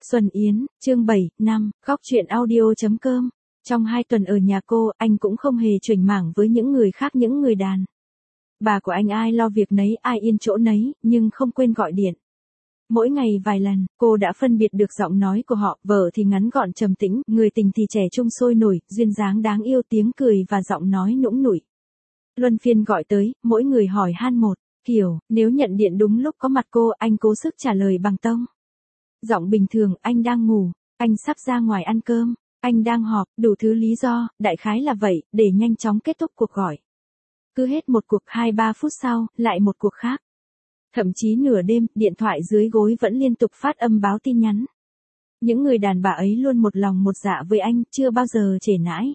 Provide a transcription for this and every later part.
Xuân Yến, chương 7, năm, Góc truyện audio.com. Trong 2 tuần ở nhà cô, anh cũng không hề chểnh mảng với những người khác, những người đàn bà của anh ai lo việc nấy, ai yên chỗ nấy, nhưng không quên gọi điện. Mỗi ngày vài lần, cô đã phân biệt được giọng nói của họ, vợ thì ngắn gọn trầm tĩnh, người tình thì trẻ trung sôi nổi, duyên dáng đáng yêu, tiếng cười và giọng nói nũng nịu. Luân phiên gọi tới, mỗi người hỏi han một kiểu, nếu nhận điện đúng lúc có mặt cô, anh cố sức trả lời bằng tông giọng bình thường, anh đang ngủ, anh sắp ra ngoài ăn cơm, anh đang họp, đủ thứ lý do, đại khái là vậy, để nhanh chóng kết thúc cuộc gọi. Cứ hết một cuộc 2-3 phút sau, lại một cuộc khác. Thậm chí nửa đêm, điện thoại dưới gối vẫn liên tục phát âm báo tin nhắn. Những người đàn bà ấy luôn một lòng một dạ với anh, chưa bao giờ trễ nãi.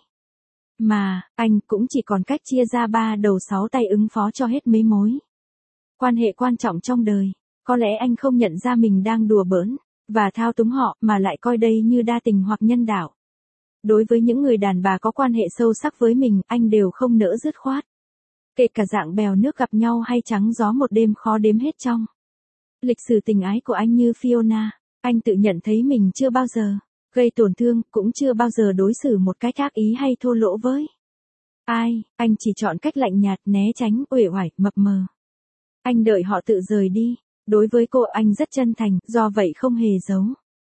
Mà, anh cũng chỉ còn cách chia ra 3 đầu 6 tay ứng phó cho hết mấy mối quan hệ quan trọng trong đời. Có lẽ anh không nhận ra mình đang đùa bỡn và thao túng họ, mà lại coi đây như đa tình hoặc nhân đạo. Đối với những người đàn bà có quan hệ sâu sắc với mình, anh đều không nỡ dứt khoát. Kể cả dạng bèo nước gặp nhau hay trắng gió một đêm khó đếm hết trong lịch sử tình ái của anh như Fiona, anh tự nhận thấy mình chưa bao giờ gây tổn thương, cũng chưa bao giờ đối xử một cách ác ý hay thô lỗ với ai, anh chỉ chọn cách lạnh nhạt, né tránh, uể oải, mập mờ. Anh đợi họ tự rời đi. Đối với cô, anh rất chân thành, do vậy không hề giấu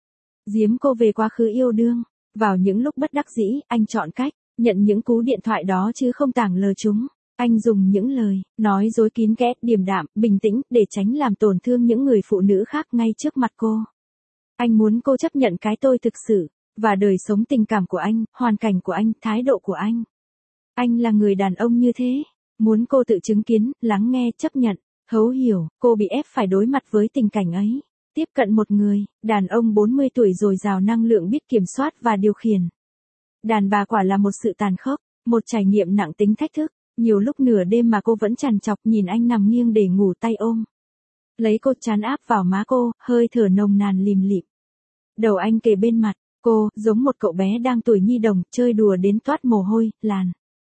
giếm cô về quá khứ yêu đương. Vào những lúc bất đắc dĩ, anh chọn cách nhận những cú điện thoại đó chứ không tảng lờ chúng. Anh dùng những lời nói dối kín kẽ, điềm đạm, bình tĩnh, để tránh làm tổn thương những người phụ nữ khác ngay trước mặt cô. Anh muốn cô chấp nhận cái tôi thực sự, và đời sống tình cảm của anh, hoàn cảnh của anh, thái độ của anh. Anh là người đàn ông như thế. Muốn cô tự chứng kiến, lắng nghe, chấp nhận, thấu hiểu. Cô bị ép phải đối mặt với tình cảnh ấy. Tiếp cận một người đàn ông 40 tuổi dồi dào năng lượng, biết kiểm soát và điều khiển đàn bà, quả là một sự tàn khốc, một trải nghiệm nặng tính thách thức. Nhiều lúc nửa đêm mà cô vẫn trằn trọc nhìn anh nằm nghiêng để ngủ, tay ôm lấy cô, trán áp vào má cô, hơi thở nồng nàn lìm lịm. Đầu anh kề bên mặt cô, giống một cậu bé đang tuổi nhi đồng, chơi đùa đến toát mồ hôi, làn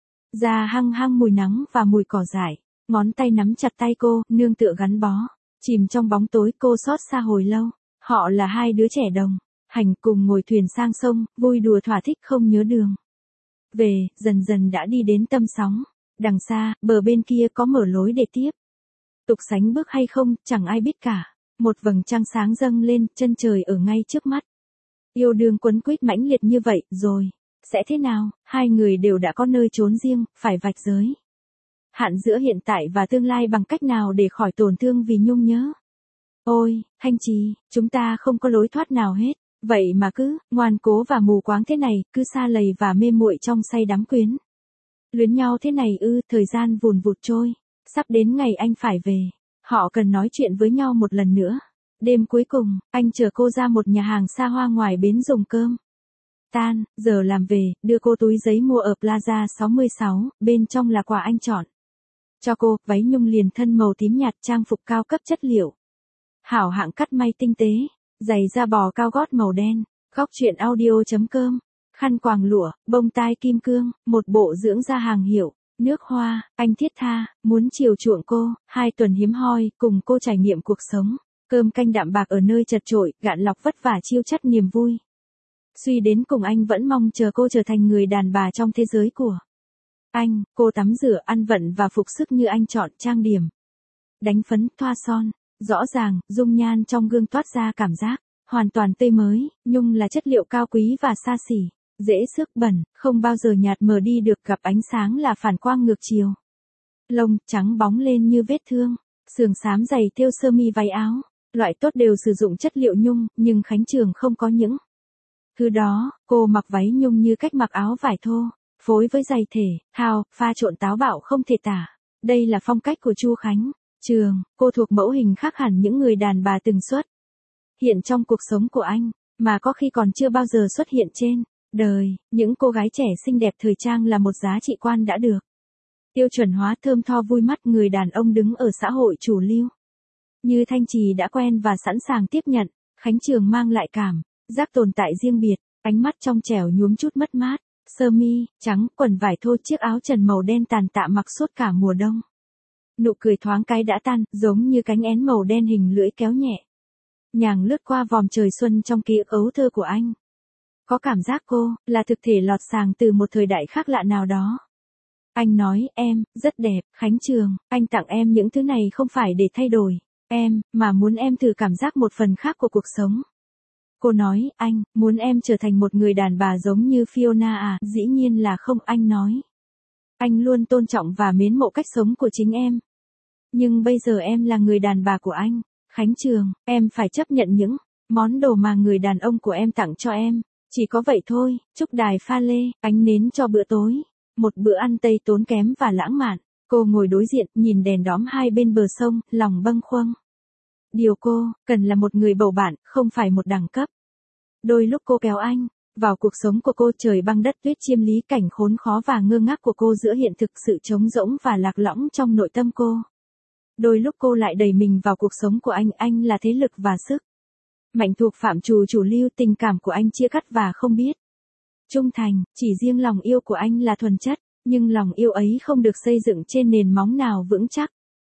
da hăng hăng mùi nắng và mùi cỏ dại. Ngón tay nắm chặt tay cô, nương tựa gắn bó. Chìm trong bóng tối, cô xót xa hồi lâu. Họ là 2 đứa trẻ đồng hành, cùng ngồi thuyền sang sông, vui đùa thỏa thích, không nhớ đường về. Dần dần đã đi đến tâm sóng. Đằng xa, bờ bên kia có mở lối để tiếp tục sánh bước hay không, chẳng ai biết cả. Một vầng trăng sáng dâng lên, chân trời ở ngay trước mắt. Yêu đương quấn quýt mãnh liệt như vậy, rồi sẽ thế nào? 2 người đều đã có nơi trốn riêng, phải vạch giới hạn giữa hiện tại và tương lai bằng cách nào để khỏi tổn thương vì nhung nhớ. Ôi, Thanh Trì, chúng ta không có lối thoát nào hết. Vậy mà cứ ngoan cố và mù quáng thế này, cứ sa lầy và mê muội trong say đắm quyến luyến nhau thế này ư? Thời gian vùn vụt trôi. Sắp đến ngày anh phải về. Họ cần nói chuyện với nhau một lần nữa. Đêm cuối cùng, anh chở cô ra một nhà hàng xa hoa ngoài bến dùng cơm tan, giờ làm về, đưa cô túi giấy mua ở Plaza 66, bên trong là quà anh chọn cho cô, váy nhung liền thân màu tím nhạt, trang phục cao cấp chất liệu hảo hạng cắt may tinh tế, giày da bò cao gót màu đen. Góc truyện audio.com. Khăn quàng lụa, bông tai kim cương, một bộ dưỡng da hàng hiệu, nước hoa. Anh thiết tha, muốn chiều chuộng cô. 2 tuần hiếm hoi, cùng cô trải nghiệm cuộc sống. Cơm canh đạm bạc ở nơi chật chội, gạn lọc vất vả, chiêu chắt niềm vui. Suy đến cùng, anh vẫn mong chờ cô trở thành người đàn bà trong thế giới của anh. Cô tắm rửa, ăn vận và phục sức như anh chọn, trang điểm, đánh phấn, thoa son. Rõ ràng, dung nhan trong gương toát ra cảm giác hoàn toàn tươi mới. Nhung là chất liệu cao quý và xa xỉ, dễ xước, bẩn, không bao giờ nhạt mờ đi được, gặp ánh sáng là phản quang ngược chiều. Lông trắng bóng lên như vết thương, sườn xám dày thêu sơ mi váy áo, loại tốt đều sử dụng chất liệu nhung, nhưng Khánh Trường không có những thứ đó. Cô mặc váy nhung như cách mặc áo vải thô, phối với giày thể thao, pha trộn táo bạo không thể tả. Đây là phong cách của Chu Khánh Trường. Cô thuộc mẫu hình khác hẳn những người đàn bà từng xuất hiện trong cuộc sống của anh, mà có khi còn chưa bao giờ xuất hiện trên đời. Những cô gái trẻ xinh đẹp thời trang là một giá trị quan đã được tiêu chuẩn hóa, thơm tho vui mắt. Người đàn ông đứng ở xã hội chủ lưu như Thanh Trì đã quen và sẵn sàng tiếp nhận. Khánh Trường mang lại cảm giác tồn tại riêng biệt, ánh mắt trong trẻo nhuốm chút mất mát. Sơ mi trắng, quần vải thô, chiếc áo trần màu đen tàn tạ mặc suốt cả mùa đông. Nụ cười thoáng cái đã tan, giống như cánh én màu đen hình lưỡi kéo nhẹ nhàng lướt qua vòm trời xuân trong ký ức ấu thơ của anh. Có cảm giác cô, là thực thể lọt sàng từ một thời đại khác lạ nào đó. Anh nói, em, rất đẹp, Khánh Trường, anh tặng em những thứ này không phải để thay đổi em, mà muốn em thử cảm giác một phần khác của cuộc sống. Cô nói, anh, muốn em trở thành một người đàn bà giống như Fiona à, dĩ nhiên là không, anh nói. Anh luôn tôn trọng và mến mộ cách sống của chính em. Nhưng bây giờ em là người đàn bà của anh, Khánh Trường, em phải chấp nhận những món đồ mà người đàn ông của em tặng cho em. Chỉ có vậy thôi, trúc đài pha lê, ánh nến cho bữa tối. Một bữa ăn Tây tốn kém và lãng mạn. Cô ngồi đối diện, nhìn đèn đóm hai bên bờ sông, lòng bâng khuâng. Điều cô cần là một người bầu bạn, không phải một đẳng cấp. Đôi lúc cô kéo anh vào cuộc sống của cô, trời băng đất tuyết chiêm lý cảnh khốn khó và ngơ ngác của cô giữa hiện thực, sự trống rỗng và lạc lõng trong nội tâm cô. Đôi lúc cô lại đẩy mình vào cuộc sống của anh là thế lực và sức mạnh thuộc phạm trù chủ lưu, tình cảm của anh chia cắt và không biết trung thành, chỉ riêng lòng yêu của anh là thuần chất, nhưng lòng yêu ấy không được xây dựng trên nền móng nào vững chắc.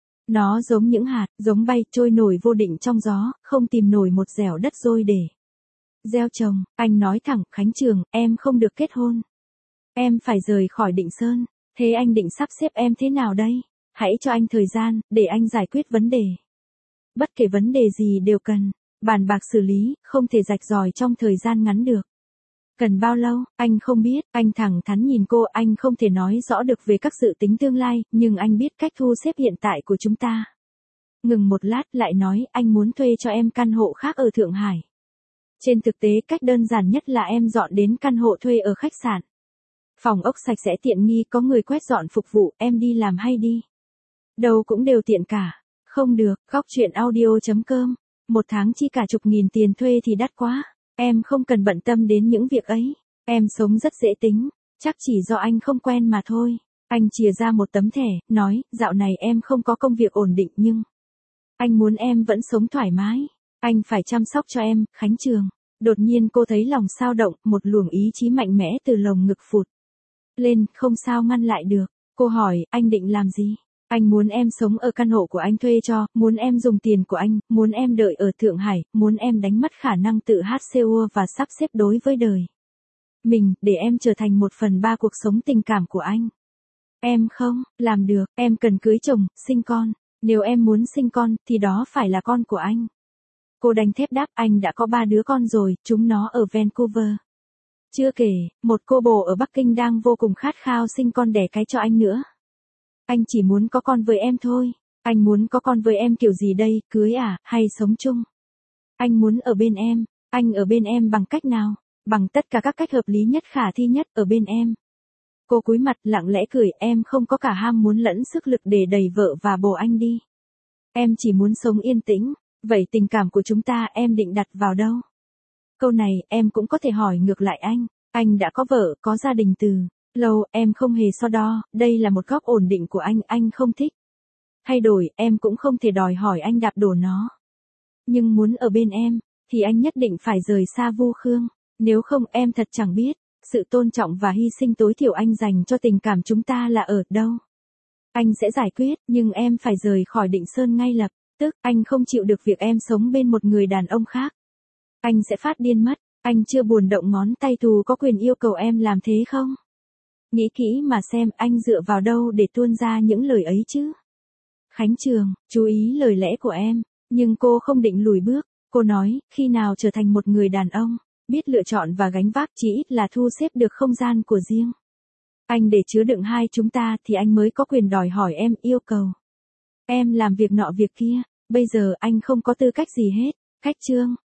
Nó giống những hạt, giống bay trôi nổi vô định trong gió, không tìm nổi một dẻo đất dôi để gieo trồng. Anh nói thẳng, Khánh Trường, em không được kết hôn. Em phải rời khỏi Định Sơn. Thế anh định sắp xếp em thế nào đây? Hãy cho anh thời gian, để anh giải quyết vấn đề. Bất kể vấn đề gì đều cần bàn bạc xử lý, không thể rạch ròi trong thời gian ngắn được. Cần bao lâu, anh không biết, anh thẳng thắn nhìn cô, anh không thể nói rõ được về các dự tính tương lai, nhưng anh biết cách thu xếp hiện tại của chúng ta. Ngừng một lát lại nói, anh muốn thuê cho em căn hộ khác ở Thượng Hải. Trên thực tế cách đơn giản nhất là em dọn đến căn hộ thuê ở khách sạn. Phòng ốc sạch sẽ tiện nghi, có người quét dọn phục vụ, em đi làm hay đi đâu cũng đều tiện cả. Không được, góc chuyện audio.com. Một tháng chi cả chục nghìn tiền thuê thì đắt quá. Em không cần bận tâm đến những việc ấy. Em sống rất dễ tính. Chắc chỉ do anh không quen mà thôi. Anh chìa ra một tấm thẻ, nói, dạo này em không có công việc ổn định nhưng anh muốn em vẫn sống thoải mái. Anh phải chăm sóc cho em, Khánh Trường. Đột nhiên cô thấy lòng xao động, một luồng ý chí mạnh mẽ từ lồng ngực phụt lên, không sao ngăn lại được. Cô hỏi, anh định làm gì? Anh muốn em sống ở căn hộ của anh thuê cho, muốn em dùng tiền của anh, muốn em đợi ở Thượng Hải, muốn em đánh mất khả năng tự HCU và sắp xếp đối với đời mình, để em trở thành 1/3 cuộc sống tình cảm của anh. Em không làm được, em cần cưới chồng, sinh con. Nếu em muốn sinh con, thì đó phải là con của anh. Cô đanh thép đáp, anh đã có 3 đứa con rồi, chúng nó ở Vancouver. Chưa kể, một cô bồ ở Bắc Kinh đang vô cùng khát khao sinh con đẻ cái cho anh nữa. Anh chỉ muốn có con với em thôi. Anh muốn có con với em kiểu gì đây, cưới à, hay sống chung? Anh muốn ở bên em. Anh ở bên em bằng cách nào? Bằng tất cả các cách hợp lý nhất, khả thi nhất, ở bên em. Cô cúi mặt lặng lẽ cười, em không có cả ham muốn lẫn sức lực để đẩy vợ và bồ anh đi. Em chỉ muốn sống yên tĩnh. Vậy tình cảm của chúng ta em định đặt vào đâu? Câu này em cũng có thể hỏi ngược lại anh. Anh đã có vợ, có gia đình từ lâu, em không hề so đo, đây là một góc ổn định của anh không thích thay đổi, em cũng không thể đòi hỏi anh đạp đổ nó. Nhưng muốn ở bên em, thì anh nhất định phải rời xa Vu Khương. Nếu không em thật chẳng biết, sự tôn trọng và hy sinh tối thiểu anh dành cho tình cảm chúng ta là ở đâu. Anh sẽ giải quyết, nhưng em phải rời khỏi Định Sơn ngay lập tức, anh không chịu được việc em sống bên một người đàn ông khác. Anh sẽ phát điên mất, anh chưa buồn động ngón tay thù có quyền yêu cầu em làm thế không? Nghĩ kỹ mà xem anh dựa vào đâu để tuôn ra những lời ấy chứ? Khánh Trường, chú ý lời lẽ của em, nhưng cô không định lùi bước. Cô nói, khi nào trở thành một người đàn ông, biết lựa chọn và gánh vác, chỉ ít là thu xếp được không gian của riêng anh để chứa đựng hai chúng ta, thì anh mới có quyền đòi hỏi em, yêu cầu em làm việc nọ việc kia. Bây giờ anh không có tư cách gì hết. Khách Trương,